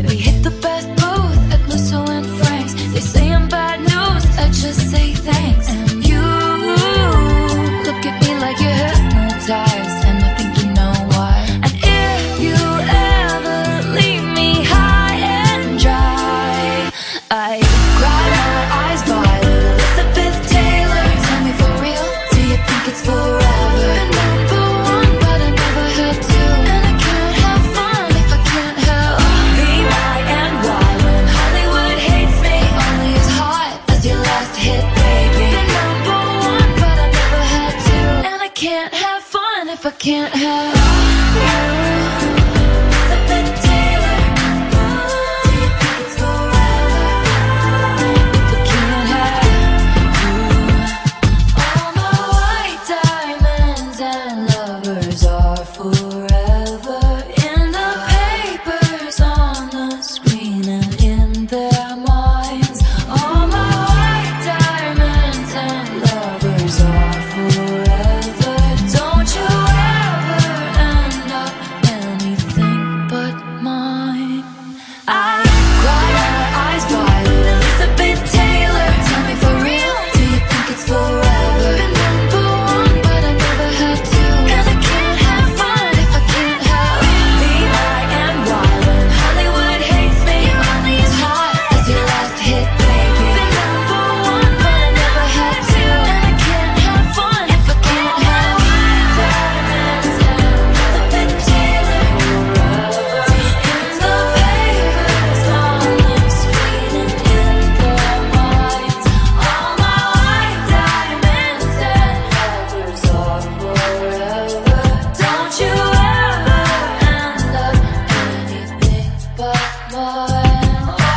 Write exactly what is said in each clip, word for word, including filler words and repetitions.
We hit the best booth at Musso and Frank's. They say I'm bad news, I just say thanks. And you look at me like you're hypnotized, and I think you know why. And if you ever leave me high and dry, I cry my eyes violet, Elizabeth Taylor. Tell me for real, do you think it's forever? Been number one, but I never had to. And I can't have fun if I can't help B Y N Y when Hollywood hates me. Only as hot as your last hit, baby. Been number one, but I never had to. And I can't have fun if I can't have you. Elizabeth Taylor, do you think it's forever if I can't have you? All my white diamonds and lovers are forever in the papers, on the screen, and in their minds. All my white diamonds and lovers are forever. Don't you ever end up anything but mine. I cry my eyes violet, Elizabeth Taylor. Tell me for real, do you think it's forever? Been number one, but I never had to. And I can't have fun if I can't have B Y N Y when Hollywood hates me. Only as hot as your last hit, baby. Been number one, but I never had to. And I can't have fun if I can't have diamonds and Elizabeth Taylor. In the papers, on the screen, and in their minds. All my white diamonds and lovers are forever. Don't you ever end up anything but mine. Oh.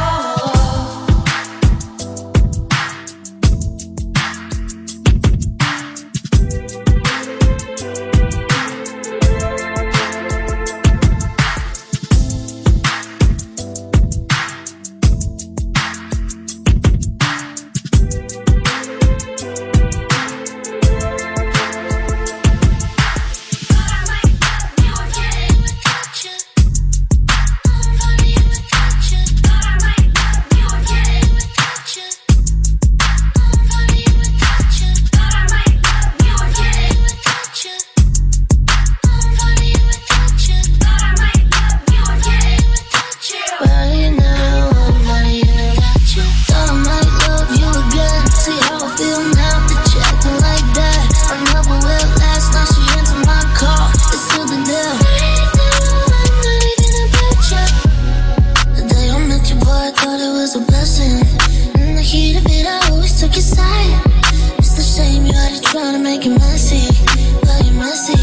Right now, I'm not even got you. Thought I might love you again. See how I feel now that you're acting like that. I never will last, now she answered my call. It's still the deal. Right now, I'm not even about you. The day I met you, boy, I thought it was a blessing. In the heat of it, I always took your side. It's a shame you had to try to make it messy, but you're messy.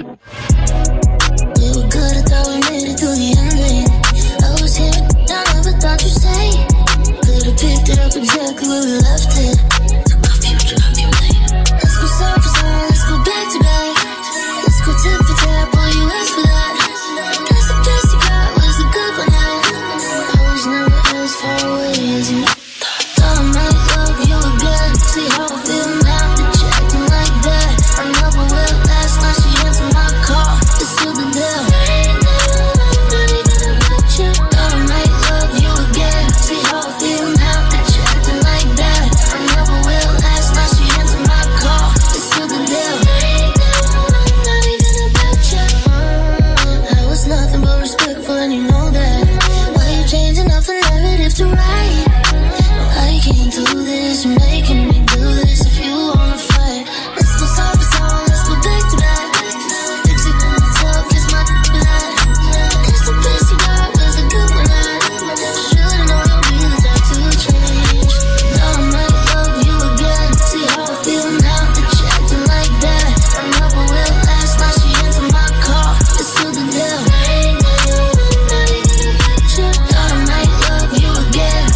We were good, I thought we made it through the ending. I was here, I never thought you'd say. Could've picked it up exactly where we left it. Took our future, love you later. Let's go side for side, let's go back to back. Let's go tip for tap, boy, you asked for that. Guess the best you got was the good one now. I was never as far away as you thought. I might love you again. See how I feel now that you're acting like that. I never will last, now she answered my call. It's still the deal. Right now, I'm not even about you. Thought I might love you again. See how I feel now that you're acting like that. I never will last, now she answered my call. It's still the deal. Right now, I'm not even about you. I was nothing but respectful, and you know that. Why you changing up the narrative to right? I can't do this, you're making me do this. If you wanna fight, let's go side by side, let's go back to back. Fix it to myself, kiss my blood. Guess the best you got was a good one. Should've known you'll be the type to change. Now I might love you again. See how I feel now that you're acting like that. I never will last, now she answered my call. It's still the deal. Right now, I'm not even about you. Thought I might love you again.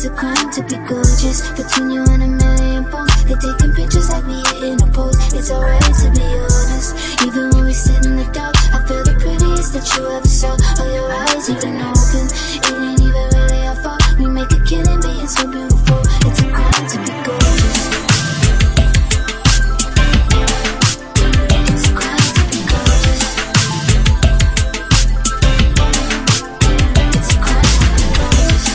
It's a crime to be gorgeous. Between you and a million posts, they're taking pictures like we hitting a pose. It's alright to be honest. Even when we sit in the dark, I feel the prettiest that you ever saw. All your eyes even open. It ain't even really our fault. We make a killing being so beautiful. It's a crime to be gorgeous. It's a crime to be gorgeous. It's a crime to be gorgeous.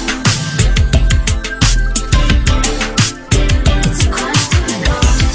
It's a crime to be gorgeous.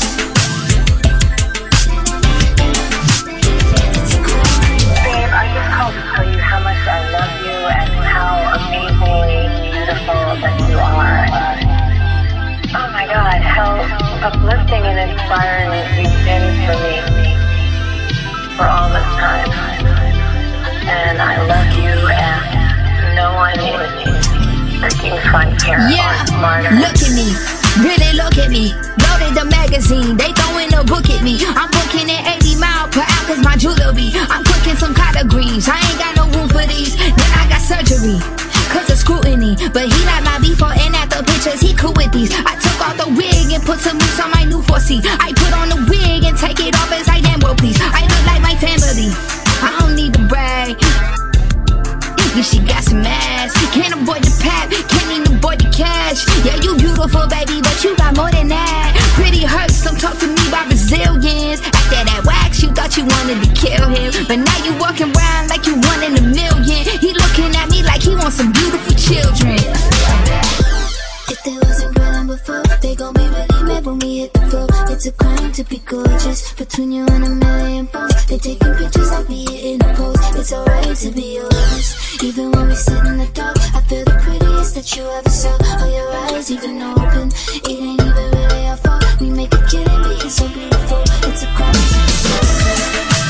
It's a crime. Babe, I just called to tell you how much I love you and how amazingly beautiful that you are. Oh my God, how uplifting and inspiring you've been for me for all this time. And I love you, and no one is freaking funnier Yeah, or smarter. look at me, really look at me. Loaded the magazine, they throwing a book at me. I'm booking at eighty miles per hour cause my jewelry. I'm cooking some collard greens, I ain't got no room for these. Then I got surgery, cause of scrutiny. But he like my before and after pictures, he cool with these. I took off the wig and put some moves on my new four C. I put on the wig and take it off as I damn well please. I look like my family, I don't need to brag. Yeah, she got some ass. Can't avoid the pap, can't even avoid the cash. Yeah, you beautiful, baby, but you got more than that. Pretty hurts, don't talk to me about Brazilians. After that wax, you thought you wanted to kill him, but now you walking around like you one in a million. He looking at me like he wants some beautiful children. If they wasn't grilling before, they gon' be really mad when we hit the floor. It's a crime to be gorgeous. Between you and a million posts, they taking pictures like we hitting a pose. It's alright to be honest. Even when we sit in the dark, I feel the prettiest that you ever saw. All your eyes even open. It ain't even really our fault. We make a killing being so beautiful. It's a crime to be gorgeous.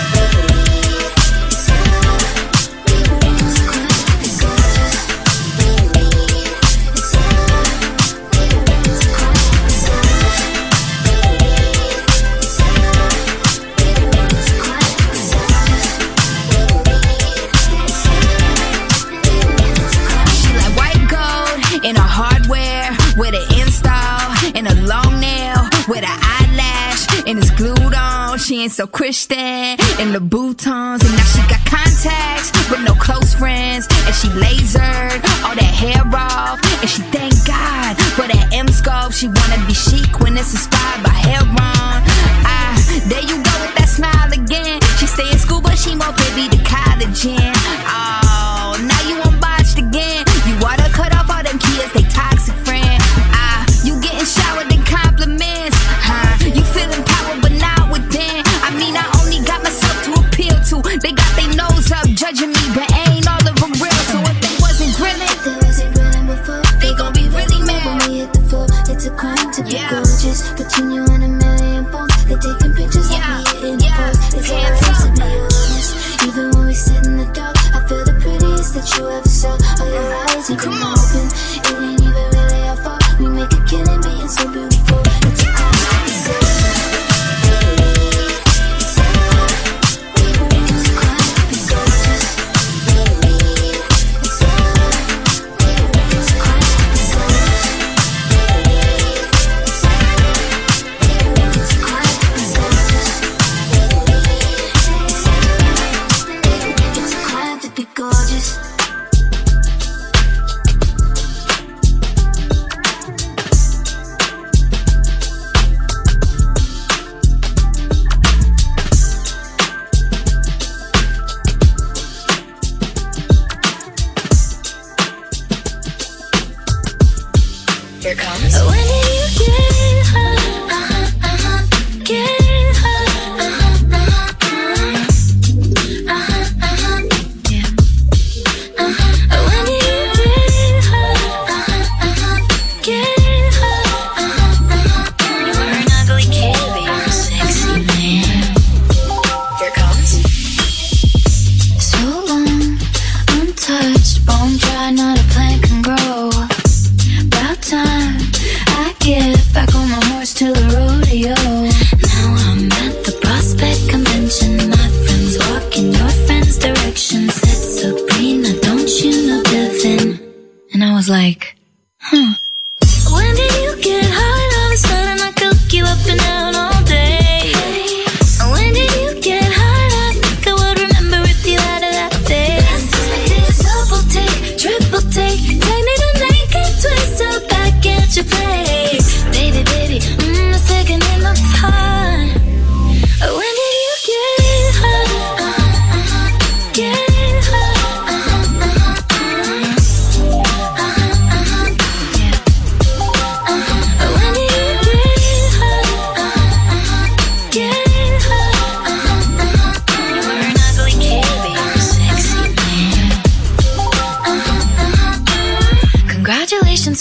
In a hardware, with an install, and a long nail, with an eyelash, and it's glued on. She ain't so Christian, in the boutons, and now she got contacts, with no close friends, and she lasered all that hair off, and she thank God for that M-scope. She wanna be chic when it's inspired by Heron. Ah, there you go with that smile again. She stay in school, but she won't be the college in. Oh, now you unbotched again. You water cut off all them kids, they toxic friend. Ah, you getting showered in compliments. Huh? You feeling power, but not within. I mean, I only got myself to appeal to. They got their nose up, judging me, but ain't all of them real. So if they wasn't grilling, if they wasn't grilling before, they gon' be really mad when we hit the floor. It's a crime to be Yeah. gorgeous. Between you and a million posts, they taking pictures Yeah. like we hitting Yeah. a pose. It's Hands alright to up. be honest. Even when we sit in the dark, I feel the prettiest that you ever saw. All your eyes even Come on. open. It ain't even really our fault. We make a killing being so beautiful. It's a crime to be gorgeous. It's a crime to be gorgeous. It's a it's a crime to be gorgeous. It's a crime to be gorgeous. It's a crime to be gorgeous. Here comes. When did you get her? Uh-huh, uh-huh. Get her? Uh-huh, uh-huh, uh-huh. Uh-huh, uh-huh. Yeah. Uh-huh. When did you get her? Uh-huh, uh-huh. Get her? Uh-huh, uh-huh. You were an ugly kid, but you're a sexy man. Here comes. So long, untouched, bone dry, not a plant can grow. About time I get back on my horse to the rodeo. Now I'm at the Prospect Convention. My friends walk in your friend's direction. Said Sabrina, don't you know Devin? And I was like, huh,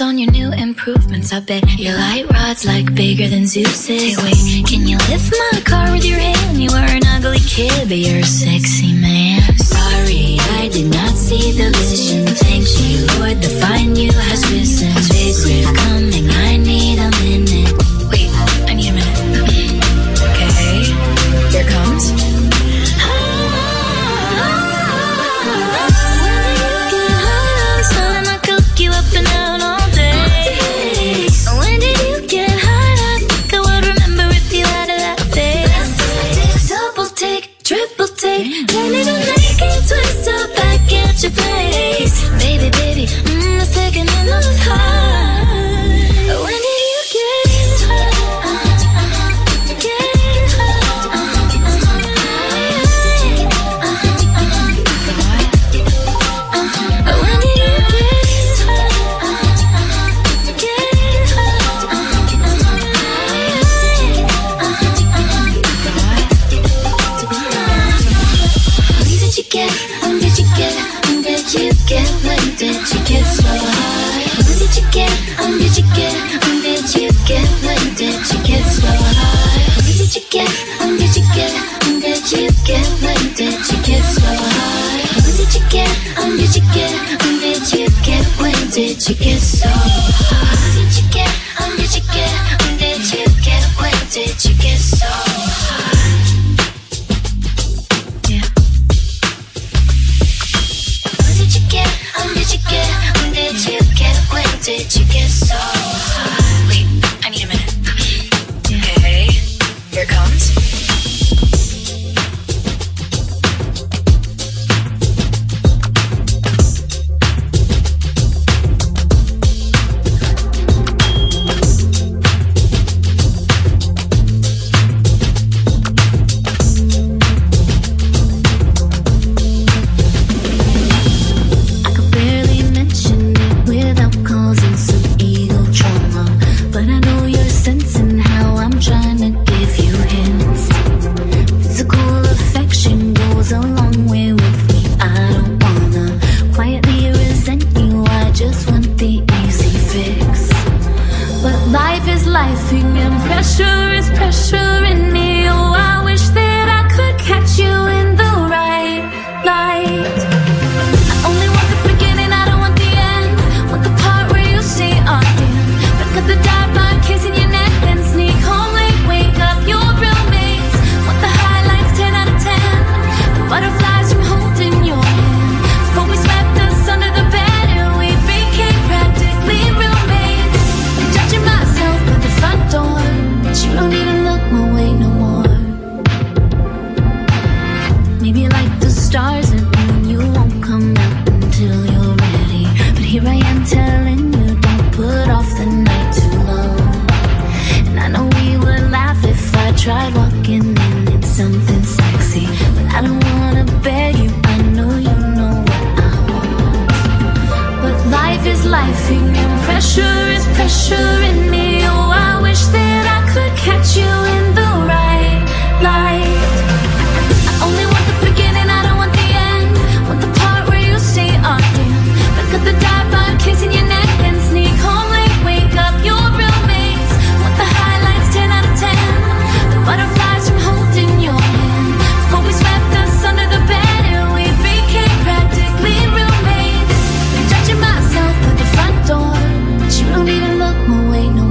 on your new improvements. I bet your light rod's like bigger than Zeus's. Hey, wait, can you lift my car with your hand? You are an ugly kid, but you're a sexy man. Sorry, I did not see the vision. Thank you, Lord, the find you has risen. Space wave coming, I need a minute. Wait, I need a minute. Okay, here comes. You up and down all day. When did you get high? I think I would remember if you had a that face. Double take, triple take, turn it on like a twist up back at your place. Baby, baby, mm, the second in the high. When did you get high? Get high. When did you get When did you get, when did you get, when did you get so high? When did you get, when did you get, when did you get, when did you get so high? When did you get, when did you get, when did you get, when did you get so high? When did you get, when did you get, when did you get, when did you get so high? When did you get, when did you get, when did you get, when did you get so high? When did you get, when did you get, when did you get so high? Wait, I need a minute. Okay, here it comes. Wait, no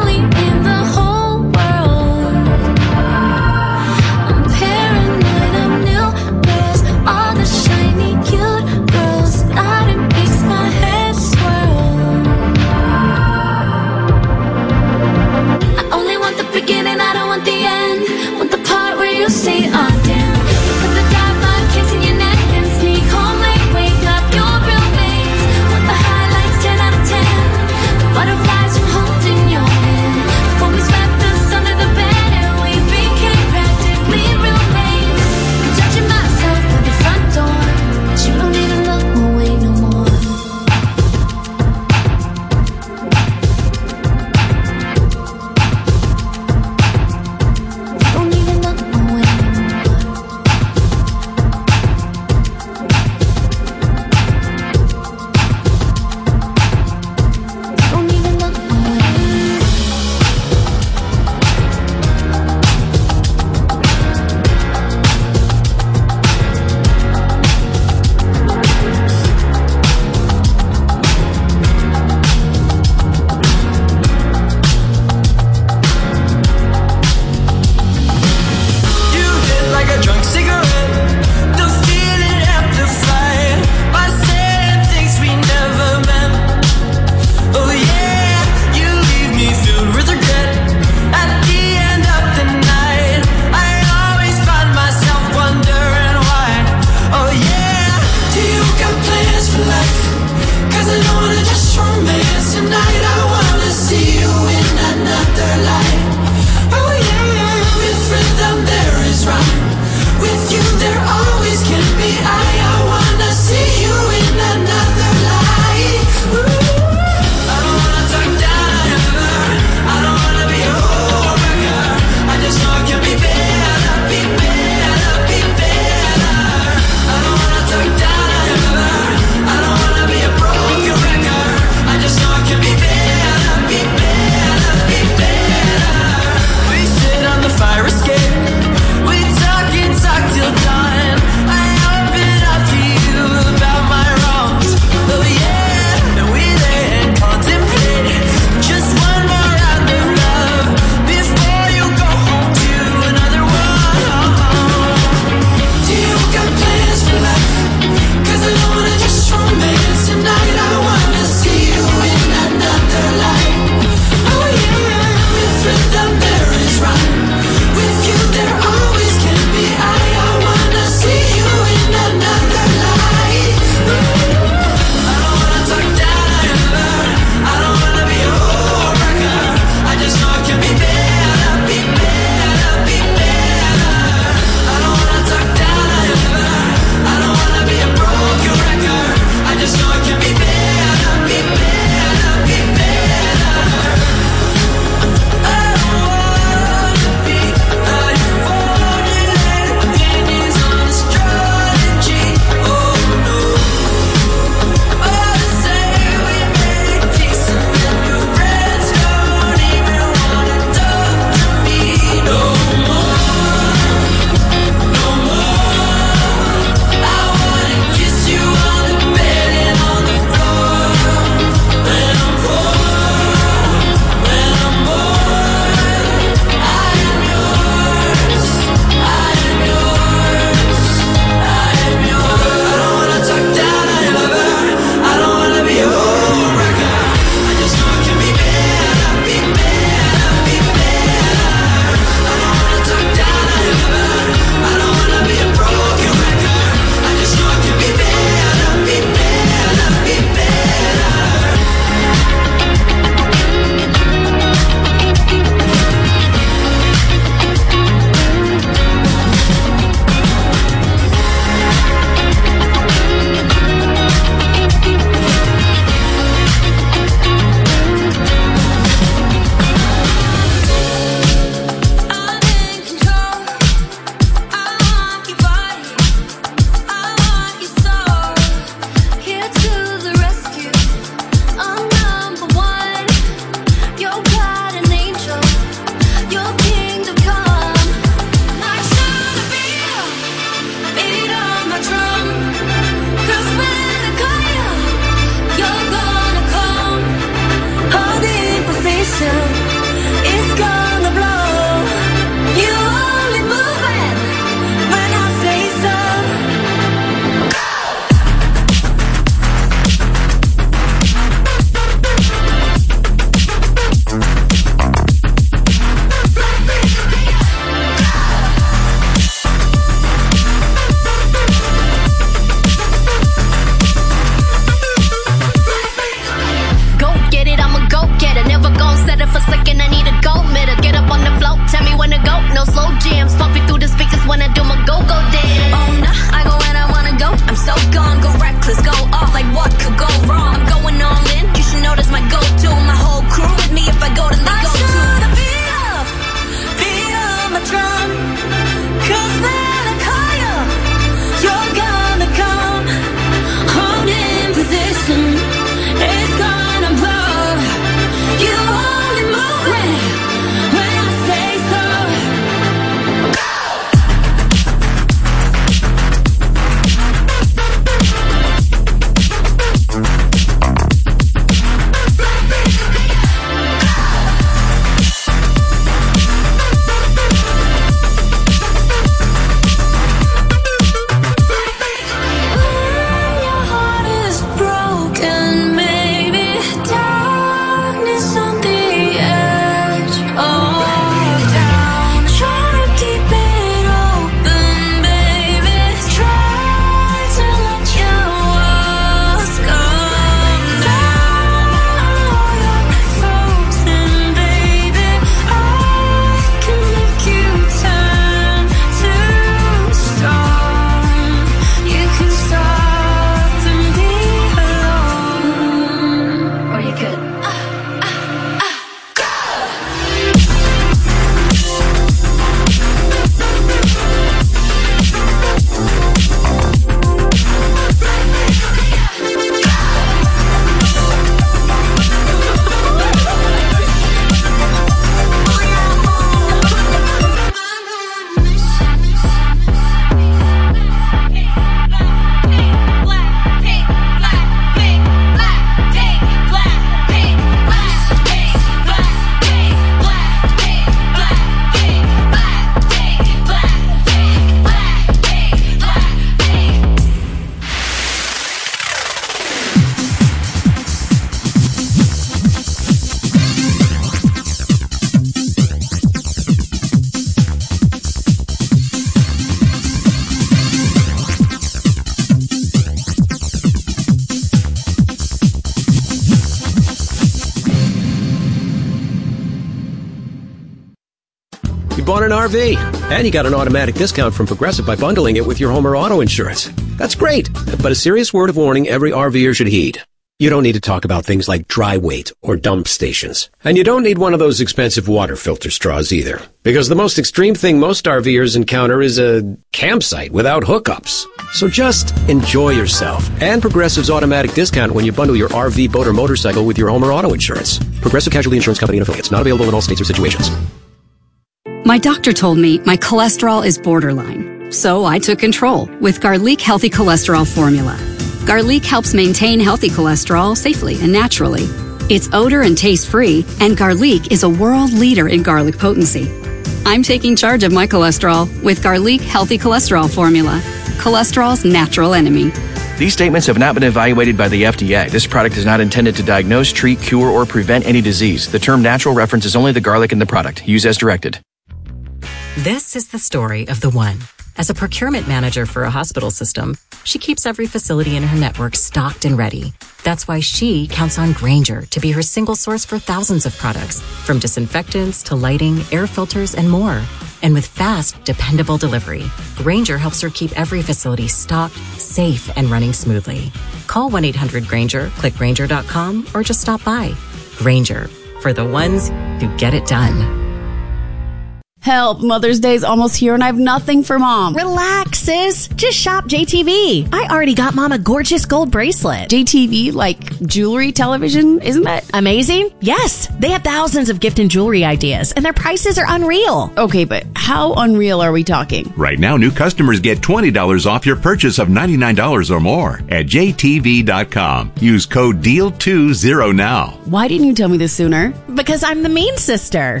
an R V. And you got an automatic discount from Progressive by bundling it with your home or auto insurance. That's great, but a serious word of warning every RVer should heed. You don't need to talk about things like dry weight or dump stations. And you don't need one of those expensive water filter straws either. Because the most extreme thing most RVers encounter is a campsite without hookups. So just enjoy yourself. And Progressive's automatic discount when you bundle your R V, boat, or motorcycle with your home or auto insurance. Progressive Casualty Insurance Company and Affiliates. Not available in all states or situations. My doctor told me my cholesterol is borderline. So I took control with Garlic Healthy Cholesterol Formula. Garlic helps maintain healthy cholesterol safely and naturally. It's odor and taste-free, and Garlic is a world leader in garlic potency. I'm taking charge of my cholesterol with Garlic Healthy Cholesterol Formula, cholesterol's natural enemy. These statements have not been evaluated by the F D A. This product is not intended to diagnose, treat, cure, or prevent any disease. The term natural references only the garlic in the product. Use as directed. This is the story of the one. As a procurement manager for a hospital system, she keeps every facility in her network stocked and ready. That's why she counts on Grainger to be her single source for thousands of products, from disinfectants to lighting, air filters, and more. And with fast, dependable delivery, Grainger helps her keep every facility stocked, safe, and running smoothly. Call one eight hundred Grainger, click Grainger dot com, or just stop by. Grainger, for the ones who get it done. Help, Mother's Day's almost here and I have nothing for Mom. Relax, sis. Just shop J T V. I already got Mom a gorgeous gold bracelet. J T V, like jewelry, television, isn't that amazing? Yes, they have thousands of gift and jewelry ideas and their prices are unreal. Okay, but how unreal are we talking? Right now, new customers get twenty dollars off your purchase of ninety-nine dollars or more at J T V dot com. Use code D E A L twenty now. Why didn't you tell me this sooner? Because I'm the mean sister.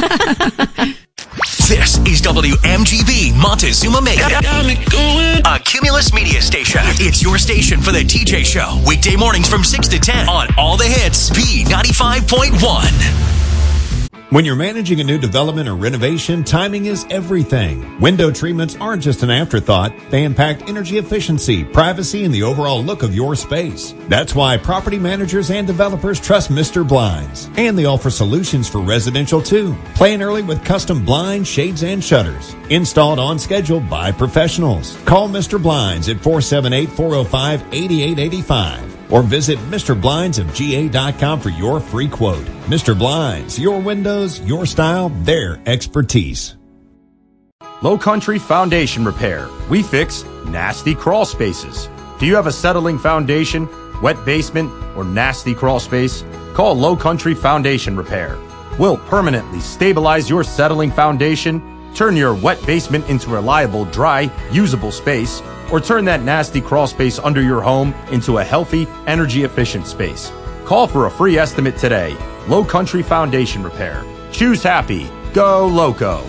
This is W M G B Montezuma Mega, a Cumulus media station. It's your station for the T J Show, weekday mornings from six to ten on all the hits, B ninety-five point one. When you're managing a new development or renovation, timing is everything. Window treatments aren't just an afterthought. They impact energy efficiency, privacy, and the overall look of your space. That's why property managers and developers trust Mister Blinds. And they offer solutions for residential too. Plan early with custom blinds, shades, and shutters. Installed on schedule by professionals. Call Mister Blinds at four seven eight, four oh five, eight eight eight five. Or visit Mister Blinds of G A dot com for your free quote. Mister Blinds, your windows, your style, their expertise. Low Country Foundation Repair. We fix nasty crawl spaces. Do you have a settling foundation, wet basement, or nasty crawl space? Call Low Country Foundation Repair. We'll permanently stabilize your settling foundation, turn your wet basement into a reliable, dry, usable space, or turn that nasty crawl space under your home into a healthy, energy-efficient space. Call for a free estimate today. Low Country Foundation Repair. Choose happy. Go Loco.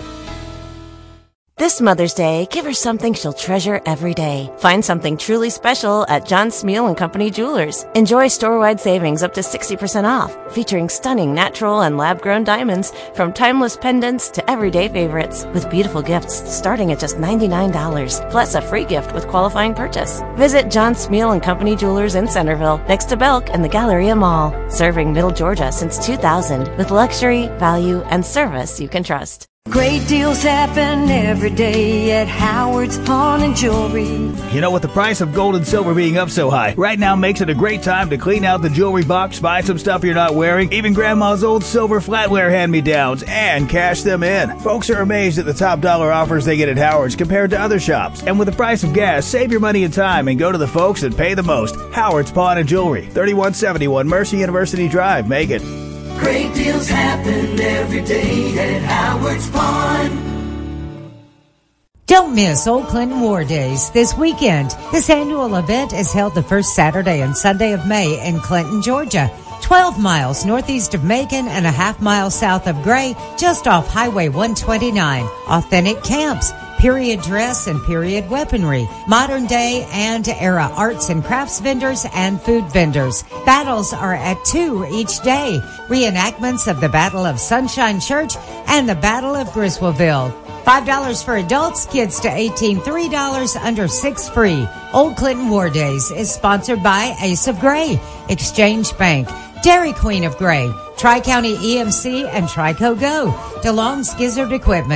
This Mother's Day, give her something she'll treasure every day. Find something truly special at John Smeal and Company Jewelers. Enjoy store-wide savings up to sixty percent off, featuring stunning natural and lab-grown diamonds from timeless pendants to everyday favorites, with beautiful gifts starting at just ninety-nine dollars, plus a free gift with qualifying purchase. Visit John Smeal and Company Jewelers in Centerville, next to Belk and the Galleria Mall, serving Middle Georgia since two thousand, with luxury, value, and service you can trust. Great deals happen every day at Howard's Pawn and Jewelry. You know, with the price of gold and silver being up so high, right now makes it a great time to clean out the jewelry box, buy some stuff you're not wearing, even Grandma's old silver flatware hand-me-downs, and cash them in. Folks are amazed at the top dollar offers they get at Howard's compared to other shops. And with the price of gas, save your money and time and go to the folks that pay the most. Howard's Pawn and Jewelry, thirty-one seventy-one Mercy University Drive, Macon. Great deals happen every day at Howard's Pawn. Don't miss Old Clinton War Days this weekend. This annual event is held the first Saturday and Sunday of May in Clinton, Georgia. twelve miles northeast of Macon and a half mile south of Gray, just off Highway one twenty-nine. Authentic camps, period dress and period weaponry, modern day and era arts and crafts vendors and food vendors. Battles are at two each day. Reenactments of the Battle of Sunshine Church and the Battle of Griswoldville. five dollars for adults, kids to eighteen, three dollars, under six free. Old Clinton War Days is sponsored by Ace of Gray, Exchange Bank, Dairy Queen of Gray, Tri-County E M C and Trico Go, DeLong's Gizzard Equipment,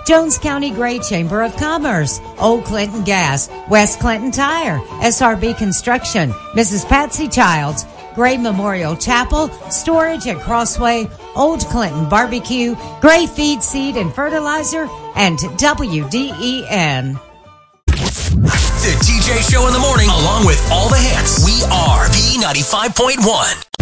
Jones County Gray Chamber of Commerce, Old Clinton Gas, West Clinton Tire, S R B Construction, Missus Patsy Childs, Gray Memorial Chapel, Storage at Crossway, Old Clinton Barbecue, Gray Feed, Seed, and Fertilizer, and W D E N. The T J Show in the morning, along with all the hits. We are B ninety-five point one.